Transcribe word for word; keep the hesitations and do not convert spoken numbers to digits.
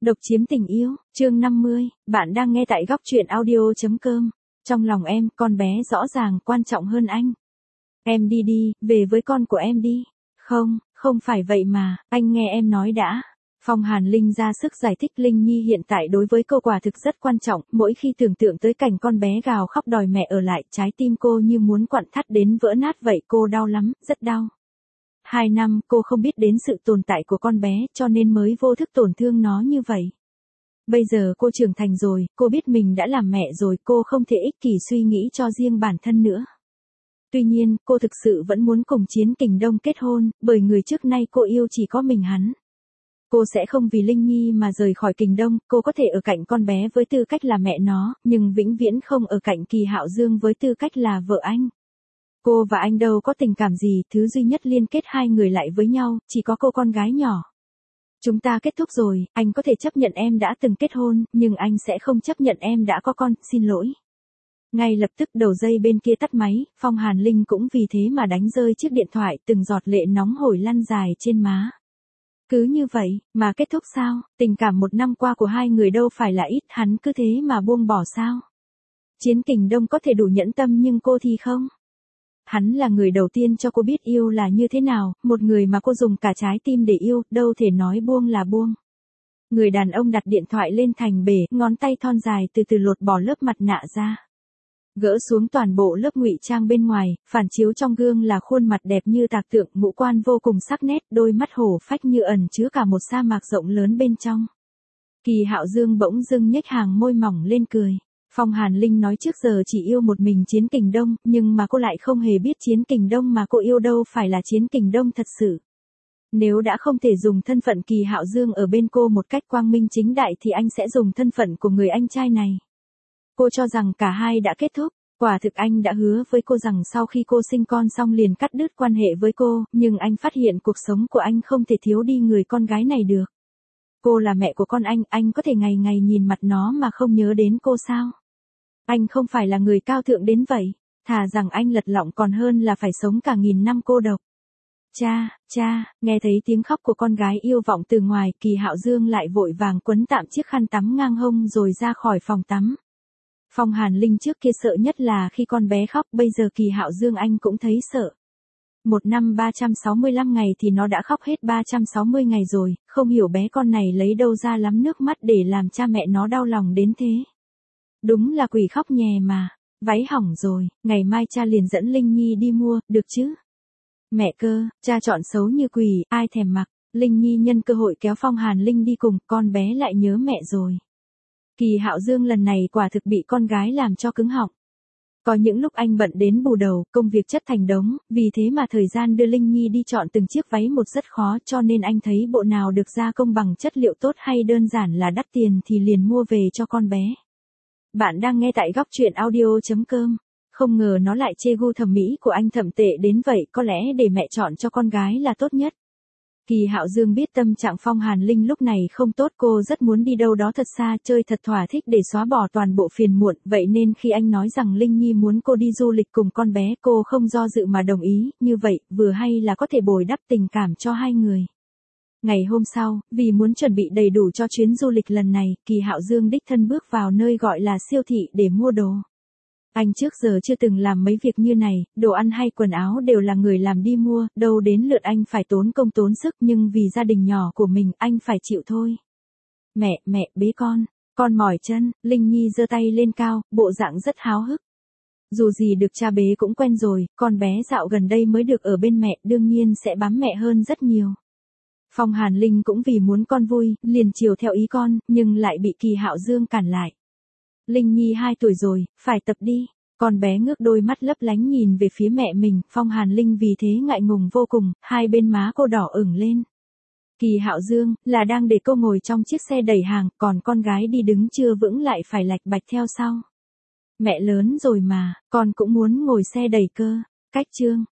Độc chiếm tình yêu, chương năm mươi, bạn đang nghe tại góc truyện audio.com. Trong lòng em, con bé rõ ràng quan trọng hơn anh. Em đi đi, về với con của em đi. Không, không phải vậy mà, anh nghe em nói đã. Phong Hàn Linh ra sức giải thích Linh Nhi hiện tại đối với cô quả thực rất quan trọng, mỗi khi tưởng tượng tới cảnh con bé gào khóc đòi mẹ ở lại, trái tim cô như muốn quặn thắt đến vỡ nát vậy, cô đau lắm, rất đau. Hai năm cô không biết đến sự tồn tại của con bé cho nên mới vô thức tổn thương nó như vậy. Bây giờ cô trưởng thành rồi, cô biết mình đã làm mẹ rồi, cô không thể ích kỷ suy nghĩ cho riêng bản thân nữa. Tuy nhiên, cô thực sự vẫn muốn cùng Chiến Kình Đông kết hôn, bởi người trước nay cô yêu chỉ có mình hắn. Cô sẽ không vì Linh Nhi mà rời khỏi Kình Đông, cô có thể ở cạnh con bé với tư cách là mẹ nó, nhưng vĩnh viễn không ở cạnh Kỳ Hạo Dương với tư cách là vợ anh. Cô và anh đâu có tình cảm gì, thứ duy nhất liên kết hai người lại với nhau, chỉ có cô con gái nhỏ. Chúng ta kết thúc rồi, anh có thể chấp nhận em đã từng kết hôn, nhưng anh sẽ không chấp nhận em đã có con, xin lỗi. Ngay lập tức đầu dây bên kia tắt máy, Phong Hàn Linh cũng vì thế mà đánh rơi chiếc điện thoại, từng giọt lệ nóng hổi lăn dài trên má. Cứ như vậy, mà kết thúc sao, tình cảm một năm qua của hai người đâu phải là ít, hắn cứ thế mà buông bỏ sao. Chiến Kình Đông có thể đủ nhẫn tâm nhưng cô thì không. Hắn là người đầu tiên cho cô biết yêu là như thế nào, một người mà cô dùng cả trái tim để yêu, đâu thể nói buông là buông. Người đàn ông đặt điện thoại lên thành bể, ngón tay thon dài từ từ lột bỏ lớp mặt nạ ra. Gỡ xuống toàn bộ lớp ngụy trang bên ngoài, phản chiếu trong gương là khuôn mặt đẹp như tạc tượng, ngũ quan vô cùng sắc nét, đôi mắt hổ phách như ẩn chứa cả một sa mạc rộng lớn bên trong. Kỳ Hạo Dương bỗng dưng nhếch hàng môi mỏng lên cười. Phong Hàn Linh nói trước giờ chỉ yêu một mình Chiến Kình Đông, nhưng mà cô lại không hề biết Chiến Kình Đông mà cô yêu đâu phải là Chiến Kình Đông thật sự. Nếu đã không thể dùng thân phận Kỳ Hạo Dương ở bên cô một cách quang minh chính đại thì anh sẽ dùng thân phận của người anh trai này. Cô cho rằng cả hai đã kết thúc, quả thực anh đã hứa với cô rằng sau khi cô sinh con xong liền cắt đứt quan hệ với cô, nhưng anh phát hiện cuộc sống của anh không thể thiếu đi người con gái này được. Cô là mẹ của con anh, anh có thể ngày ngày nhìn mặt nó mà không nhớ đến cô sao? Anh không phải là người cao thượng đến vậy, thà rằng anh lật lọng còn hơn là phải sống cả nghìn năm cô độc. Cha, cha, nghe thấy tiếng khóc của con gái yêu vọng từ ngoài, Kỳ Hạo Dương lại vội vàng quấn tạm chiếc khăn tắm ngang hông rồi ra khỏi phòng tắm. Phong Hàn Linh trước kia sợ nhất là khi con bé khóc, bây giờ Kỳ Hạo Dương anh cũng thấy sợ. Một năm ba trăm sáu mươi lăm ngày thì nó đã khóc hết ba trăm sáu mươi ngày rồi, không hiểu bé con này lấy đâu ra lắm nước mắt để làm cha mẹ nó đau lòng đến thế. Đúng là quỷ khóc nhè mà, váy hỏng rồi, ngày mai cha liền dẫn Linh Nhi đi mua, được chứ? Mẹ cơ, cha chọn xấu như quỷ, ai thèm mặc. Linh Nhi nhân cơ hội kéo Phong Hàn Linh đi cùng, con bé lại nhớ mẹ rồi. Kỳ Hạo Dương lần này quả thực bị con gái làm cho cứng họng. Có những lúc anh bận đến bù đầu, công việc chất thành đống, vì thế mà thời gian đưa Linh Nhi đi chọn từng chiếc váy một rất khó, cho nên anh thấy bộ nào được gia công bằng chất liệu tốt hay đơn giản là đắt tiền thì liền mua về cho con bé. Bạn đang nghe tại góc truyện audio.com. Không ngờ nó lại chê gu thẩm mỹ của anh thậm tệ đến vậy, có lẽ để mẹ chọn cho con gái là tốt nhất. Kỳ Hạo Dương biết tâm trạng Phong Hàn Linh lúc này không tốt, cô rất muốn đi đâu đó thật xa, chơi thật thỏa thích để xóa bỏ toàn bộ phiền muộn, vậy nên khi anh nói rằng Linh Nhi muốn cô đi du lịch cùng con bé, cô không do dự mà đồng ý, như vậy, vừa hay là có thể bồi đắp tình cảm cho hai người. Ngày hôm sau, vì muốn chuẩn bị đầy đủ cho chuyến du lịch lần này, Kỳ Hạo Dương đích thân bước vào nơi gọi là siêu thị để mua đồ. Anh trước giờ chưa từng làm mấy việc như này, đồ ăn hay quần áo đều là người làm đi mua, đâu đến lượt anh phải tốn công tốn sức, nhưng vì gia đình nhỏ của mình, anh phải chịu thôi. Mẹ, mẹ, bế con, con mỏi chân, Linh Nhi giơ tay lên cao, bộ dạng rất háo hức. Dù gì được cha bế cũng quen rồi, con bé dạo gần đây mới được ở bên mẹ, đương nhiên sẽ bám mẹ hơn rất nhiều. Phong Hàn Linh cũng vì muốn con vui, liền chiều theo ý con, nhưng lại bị Kỳ Hạo Dương cản lại. Linh Nhi hai tuổi rồi, phải tập đi. Con bé ngước đôi mắt lấp lánh nhìn về phía mẹ mình, Phong Hàn Linh vì thế ngại ngùng vô cùng, hai bên má cô đỏ ửng lên. Kỳ Hạo Dương, là đang để cô ngồi trong chiếc xe đẩy hàng, còn con gái đi đứng chưa vững lại phải lạch bạch theo sau. Mẹ lớn rồi mà, con cũng muốn ngồi xe đẩy cơ. Cách chương.